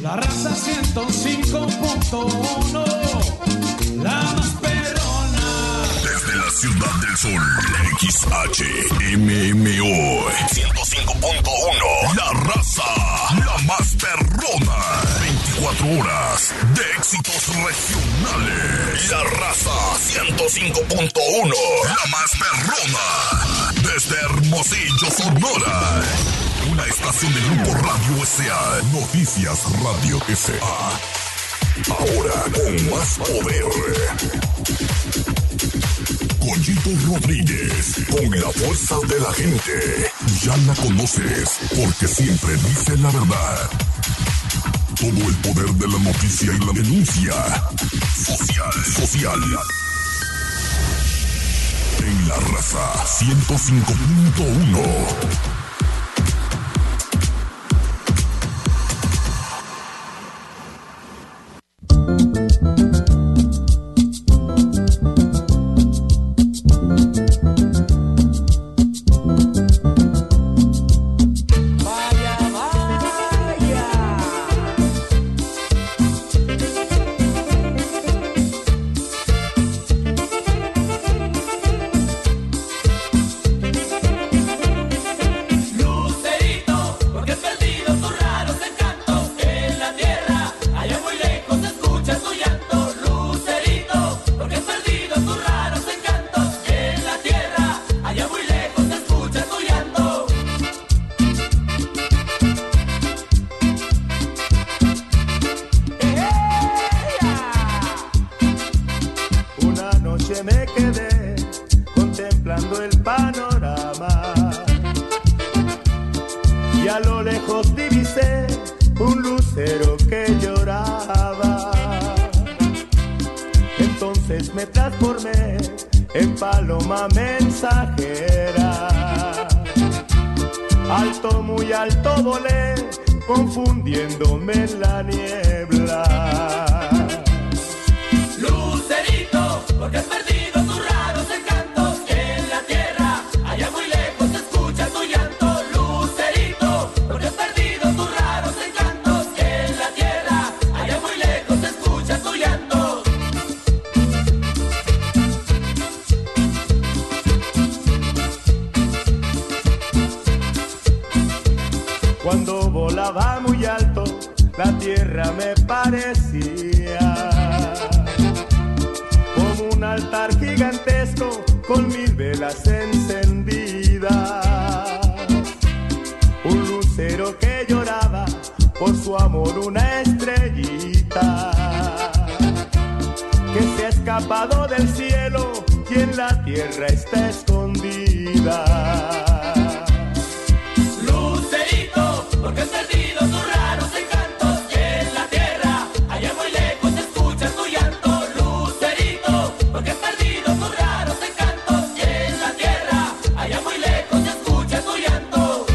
La raza 105.1, la más perrona. Desde la Ciudad del Sol, XHMMO 105.1, la raza, la más perrona. 24 horas de éxitos regionales. La raza 105.1, la más perrona. Desde Hermosillo, Sonora. Una estación de Grupo Radio S.A. Noticias Radio S.A. Ahora con más poder. Goyito Rodríguez, con la fuerza de la gente. Ya la conoces, porque siempre dice la verdad. Todo el poder de la noticia y la denuncia. Social. En la raza 105.1. Cuando volaba muy alto, la tierra me parecía como un altar gigantesco con 1000 velas encendidas. Un lucero que lloraba por su amor, una estrellita que se ha escapado del cielo y en la tierra está escondida. Porque has perdido tus raros encantos en la tierra, allá muy lejos se escucha tu llanto, Lucerito. Porque has perdido tus raros encantos en la tierra, allá muy lejos se escucha tu llanto.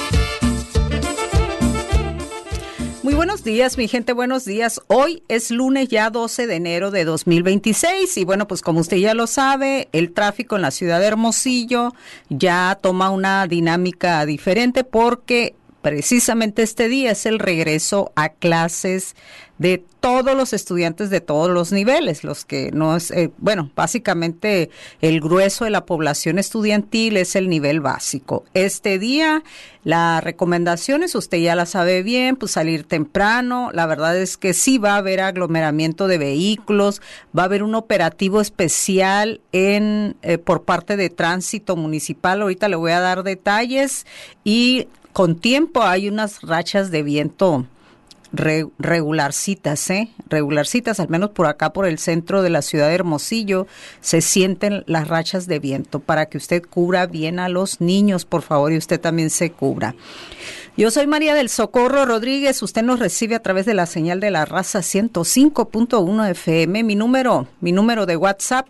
Muy buenos días, mi gente, buenos días. Hoy es lunes ya 12 de enero de 2026 y bueno, pues como usted ya lo sabe, el tráfico en la ciudad de Hermosillo ya toma una dinámica diferente porque precisamente este día es el regreso a clases de todos los estudiantes de todos los niveles, los que no es, básicamente el grueso de la población estudiantil es el nivel básico. Este día, las recomendaciones, usted ya la sabe bien, pues salir temprano. La verdad es que sí va a haber aglomeramiento de vehículos, va a haber un operativo especial por parte de Tránsito Municipal. Ahorita le voy a dar detalles y con tiempo hay unas rachas de viento regularcitas, al menos por acá, por el centro de la ciudad de Hermosillo, se sienten las rachas de viento para que usted cubra bien a los niños, por favor, y usted también se cubra. Yo soy María del Socorro Rodríguez, usted nos recibe a través de la señal de la raza 105.1 FM, mi número de WhatsApp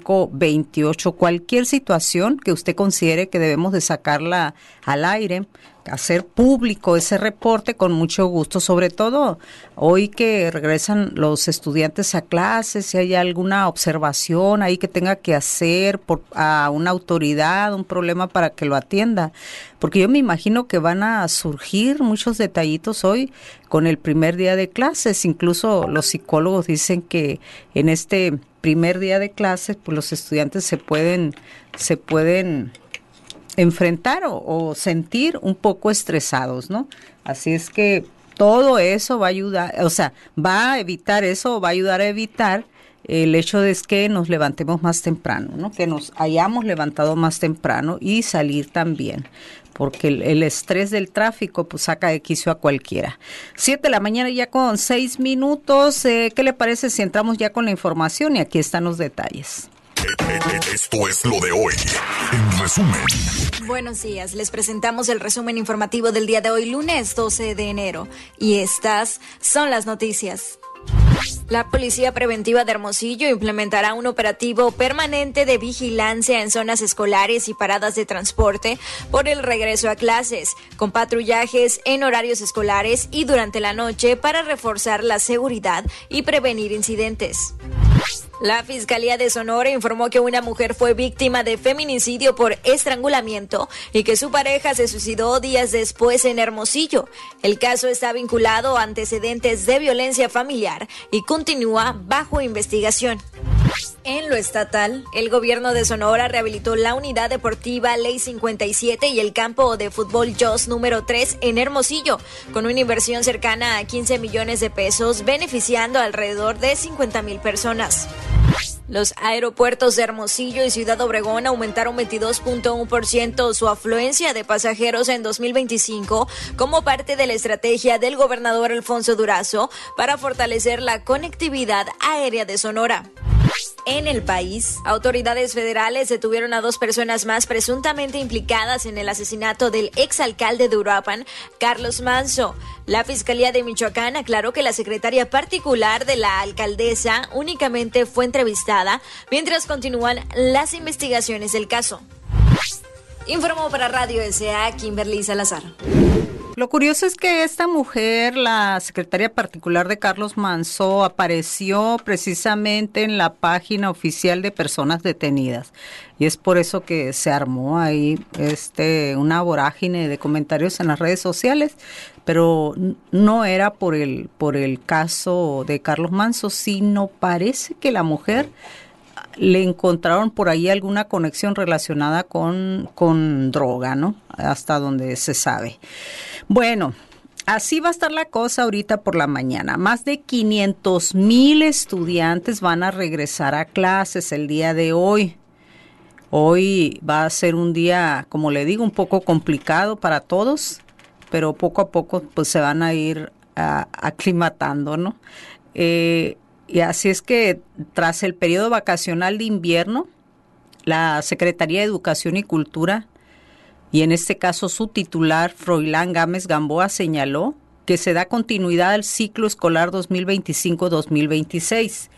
6621-828528. Cualquier situación que usted considere que debemos de sacarla al aire, hacer público ese reporte con mucho gusto, sobre todo hoy que regresan los estudiantes a clases, si hay alguna observación ahí que tenga que hacer a una autoridad, un problema para que lo atienda, porque yo me imagino que van a surgir muchos detallitos hoy con el primer día de clases. Incluso los psicólogos dicen que en este primer día de clases pues los estudiantes se pueden enfrentar o sentir un poco estresados, ¿no? Así es que todo eso va a ayudar, o sea, va a evitar eso, va a ayudar a evitar el hecho de que nos levantemos más temprano, ¿no? Que nos hayamos levantado más temprano y salir también, porque el estrés del tráfico pues saca de quicio a cualquiera. 7 de la mañana ya con 6 minutos, ¿qué le parece si entramos ya con la información? Y aquí están los detalles. Esto es lo de hoy. En resumen. Buenos días, les presentamos el resumen informativo del día de hoy, lunes 12 de enero. Y estas son las noticias. La Policía Preventiva de Hermosillo implementará un operativo permanente de vigilancia en zonas escolares y paradas de transporte por el regreso a clases, con patrullajes en horarios escolares y durante la noche para reforzar la seguridad y prevenir incidentes. La Fiscalía de Sonora informó que una mujer fue víctima de feminicidio por estrangulamiento y que su pareja se suicidó días después en Hermosillo. El caso está vinculado a antecedentes de violencia familiar y continúa bajo investigación. En lo estatal, el gobierno de Sonora rehabilitó la unidad deportiva Ley 57 y el campo de fútbol JOS número 3 en Hermosillo, con una inversión cercana a 15 millones de pesos, beneficiando a alrededor de 50,000 personas. Los aeropuertos de Hermosillo y Ciudad Obregón aumentaron 22.1% su afluencia de pasajeros en 2025 como parte de la estrategia del gobernador Alfonso Durazo para fortalecer la conectividad aérea de Sonora. En el país, autoridades federales detuvieron a 2 personas más presuntamente implicadas en el asesinato del exalcalde de Uruapan, Carlos Manso. La Fiscalía de Michoacán aclaró que la secretaria particular de la alcaldesa únicamente fue entrevistada mientras continúan las investigaciones del caso. Informó para Radio S.A. Kimberly Salazar. Lo curioso es que esta mujer, la secretaria particular de Carlos Manso, apareció precisamente en la página oficial de personas detenidas. Y es por eso que se armó ahí una vorágine de comentarios en las redes sociales, pero no era por el caso de Carlos Manso, sino parece que la mujer le encontraron por ahí alguna conexión relacionada con droga, ¿no? Hasta donde se sabe. Bueno, así va a estar la cosa ahorita por la mañana. Más de 500,000 estudiantes van a regresar a clases el día de hoy. Hoy va a ser un día, como le digo, un poco complicado para todos, pero poco a poco pues se van a ir aclimatando, ¿no? Y así es que tras el periodo vacacional de invierno, la Secretaría de Educación y Cultura, y en este caso su titular, Froilán Gámez Gamboa, señaló que se da continuidad al ciclo escolar 2025-2026.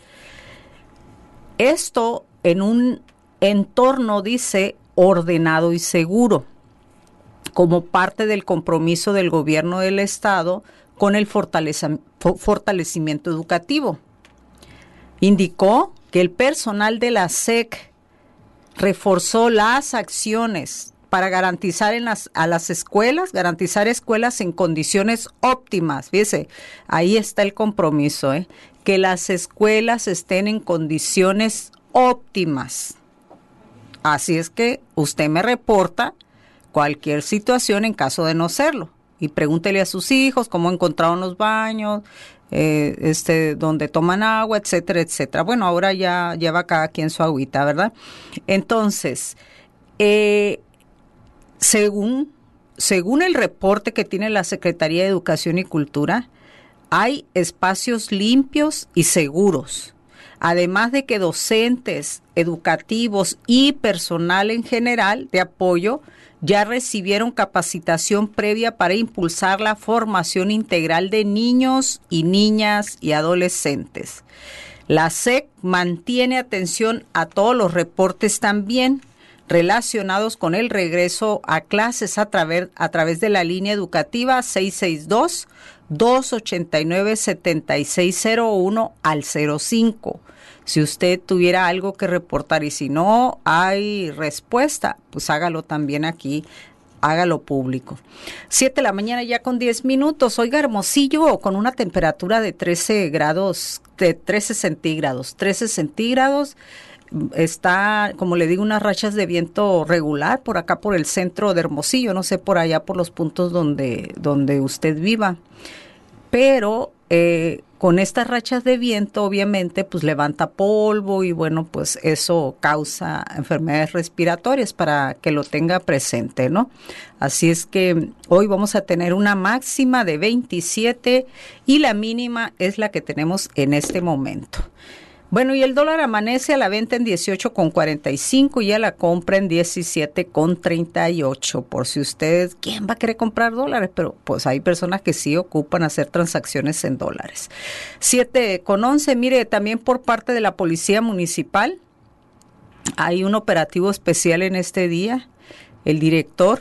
Esto en un entorno, dice, ordenado y seguro, como parte del compromiso del gobierno del Estado con el fortalecimiento educativo. Indicó que el personal de la SEC reforzó las acciones para garantizar garantizar escuelas en condiciones óptimas. Fíjese, ahí está el compromiso, que las escuelas estén en condiciones óptimas. Así es que usted me reporta cualquier situación en caso de no serlo. Y pregúntele a sus hijos cómo encontraron los baños, donde toman agua, etcétera, etcétera. Bueno, ahora ya lleva cada quien su agüita, ¿verdad? Entonces, según el reporte que tiene la Secretaría de Educación y Cultura, hay espacios limpios y seguros, además de que docentes, educativos y personal en general de apoyo ya recibieron capacitación previa para impulsar la formación integral de niños y niñas y adolescentes. La SEC mantiene atención a todos los reportes también relacionados con el regreso a clases a través de la línea educativa 662-289-7601 al 05. Si usted tuviera algo que reportar y si no hay respuesta, pues hágalo también aquí, hágalo público. 7 de la mañana ya con 10 minutos. Oiga, Hermosillo con una temperatura de 13 centígrados. 13 centígrados. Está, como le digo, unas rachas de viento regular por acá por el centro de Hermosillo, no sé por allá por los puntos donde usted viva. Pero con estas rachas de viento, obviamente, pues levanta polvo y bueno, pues eso causa enfermedades respiratorias para que lo tenga presente, ¿no? Así es que hoy vamos a tener una máxima de 27 y la mínima es la que tenemos en este momento. Bueno, y el dólar amanece a la venta en 18,45 y a la compra en 17,38. Por si usted, ¿quién va a querer comprar dólares? Pero pues hay personas que sí ocupan hacer transacciones en dólares. 7,11. Mire, también por parte de la Policía Municipal hay un operativo especial en este día. El director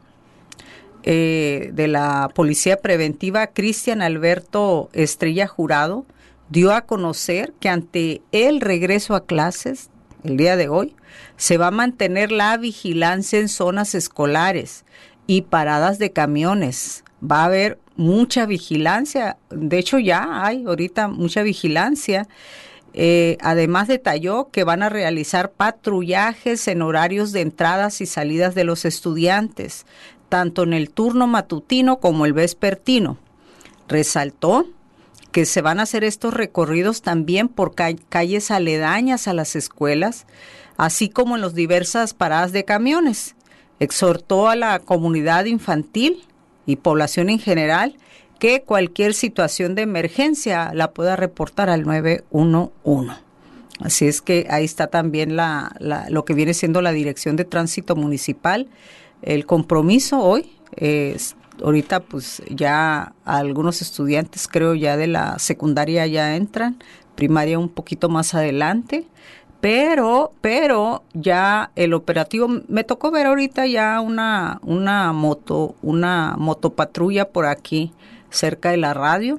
de la Policía Preventiva, Cristian Alberto Estrella Jurado, dio a conocer que ante el regreso a clases, el día de hoy, se va a mantener la vigilancia en zonas escolares y paradas de camiones. Va a haber mucha vigilancia, de hecho ya hay ahorita mucha vigilancia. Además detalló que van a realizar patrullajes en horarios de entradas y salidas de los estudiantes, tanto en el turno matutino como el vespertino. Resaltó que se van a hacer estos recorridos también por calles aledañas a las escuelas, así como en las diversas paradas de camiones. Exhortó a la comunidad infantil y población en general que cualquier situación de emergencia la pueda reportar al 911. Así es que ahí está también lo que viene siendo la Dirección de Tránsito Municipal. El compromiso hoy ahorita pues ya algunos estudiantes creo ya de la secundaria ya entran, primaria un poquito más adelante, pero ya el operativo, me tocó ver ahorita ya una motopatrulla por aquí cerca de la radio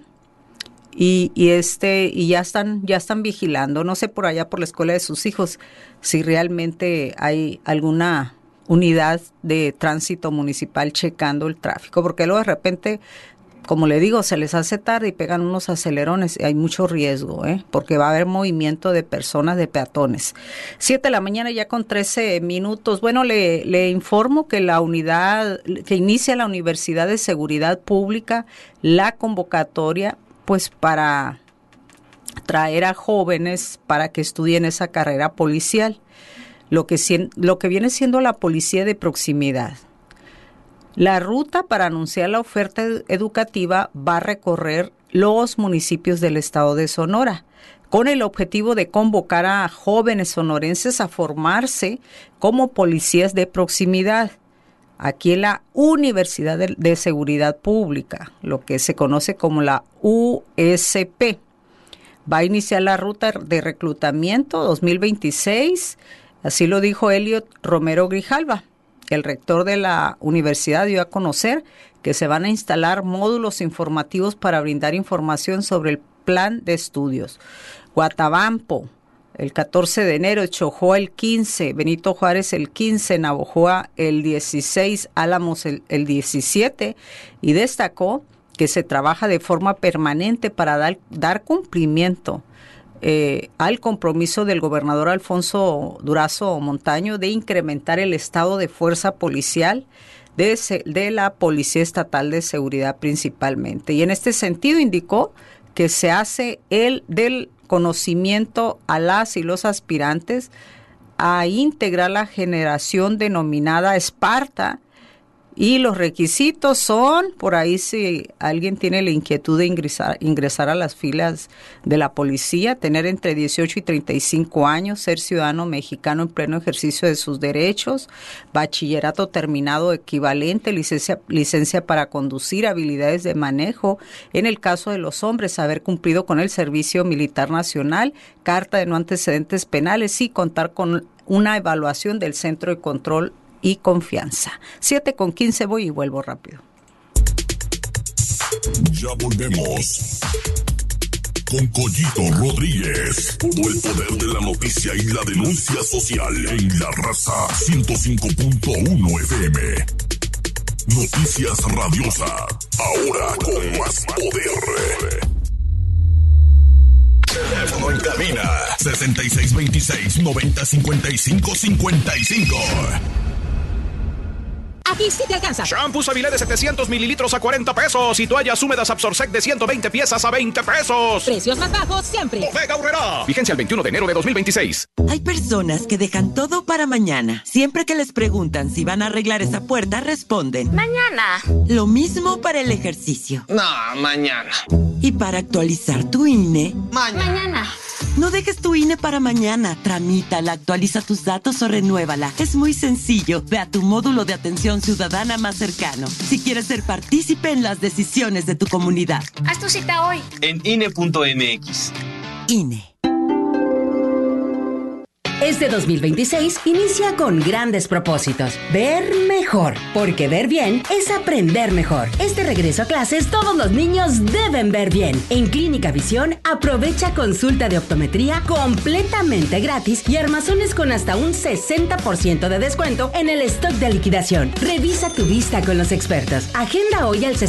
y ya están vigilando, no sé por allá por la escuela de sus hijos si realmente hay alguna unidad de tránsito municipal checando el tráfico, porque luego de repente, como le digo, se les hace tarde y pegan unos acelerones y hay mucho riesgo, porque va a haber movimiento de personas, de peatones. 7 de la mañana ya con 13 minutos. Bueno, le informo que que inicia la Universidad de Seguridad Pública la convocatoria pues para traer a jóvenes para que estudien esa carrera policial. Lo que viene siendo la policía de proximidad. La ruta para anunciar la oferta educativa va a recorrer los municipios del estado de Sonora, con el objetivo de convocar a jóvenes sonorenses a formarse como policías de proximidad. Aquí en la Universidad de Seguridad Pública, lo que se conoce como la USP. Va a iniciar la ruta de reclutamiento 2026. Así lo dijo Eliot Romero Grijalva. El rector de la universidad dio a conocer que se van a instalar módulos informativos para brindar información sobre el plan de estudios. Guatabampo, el 14 de enero, Chojoa el 15, Benito Juárez el 15, Navojoa el 16, Álamos el 17, y destacó que se trabaja de forma permanente para dar cumplimiento al compromiso del gobernador Alfonso Durazo Montaño de incrementar el estado de fuerza policial de la Policía Estatal de Seguridad principalmente. Y en este sentido indicó que se hace del conocimiento a las y los aspirantes a integrar la generación denominada Esparta. Y los requisitos son, por ahí si alguien tiene la inquietud de ingresar a las filas de la policía, tener entre 18 y 35 años, ser ciudadano mexicano en pleno ejercicio de sus derechos, bachillerato terminado equivalente, licencia para conducir, habilidades de manejo, en el caso de los hombres, haber cumplido con el servicio militar nacional, carta de no antecedentes penales y contar con una evaluación del Centro de Control y Confianza. 7:15, voy y vuelvo rápido. Ya volvemos con Collito Rodríguez. Todo el poder de la noticia y la denuncia social en La Raza 105.1 FM. Noticias Radiosa, ahora con más poder. Teléfono en cabina 6626-905555. Aquí sí te alcanza. Shampoo Sabilé de 700 mililitros a 40 pesos y toallas húmedas Absorsec de 120 piezas a 20 pesos. Precios más bajos siempre. Bodega Aurrerá. Vigencia el 21 de enero de 2026. Hay personas que dejan todo para mañana. Siempre que les preguntan si van a arreglar esa puerta, responden: mañana. Lo mismo para el ejercicio. No, mañana. Y para actualizar tu INE, Mañana. no dejes tu INE para mañana. Tramítala, actualiza tus datos o renuévala. Es muy sencillo. Ve a tu módulo de atención ciudadana más cercano. Si quieres ser partícipe en las decisiones de tu comunidad. Haz tu cita hoy. En INE.mx. INE. Este 2026 inicia con grandes propósitos. Ver mejor, porque ver bien es aprender mejor. Este regreso a clases, todos los niños deben ver bien. En Clínica Visión, aprovecha consulta de optometría completamente gratis y armazones con hasta un 60% de descuento en el stock de liquidación. Revisa tu vista con los expertos. Agenda hoy al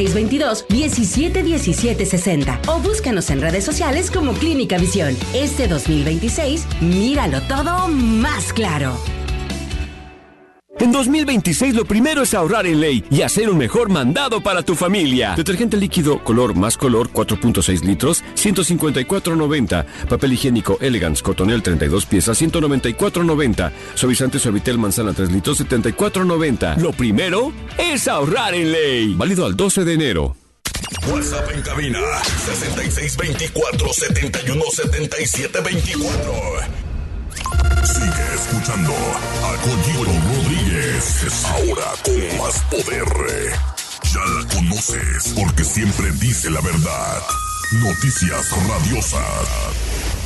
6622-171760 o búscanos en redes sociales como Clínica Visión. Este 2026, míralo todo más claro. En 2026 lo primero es ahorrar en ley y hacer un mejor mandado para tu familia. Detergente líquido color más color 4.6 litros, 154.90. Papel higiénico Elegance Cotonel 32 piezas, 194.90. Suavizante Suavitel manzana 3 litros, 74.90. Lo primero es ahorrar en ley. Válido al 12 de enero. WhatsApp en cabina 6624-717724. Sigue escuchando a Collito Rodríguez. Ahora con más poder. Ya la conoces porque siempre dice la verdad. Noticias Radiosas.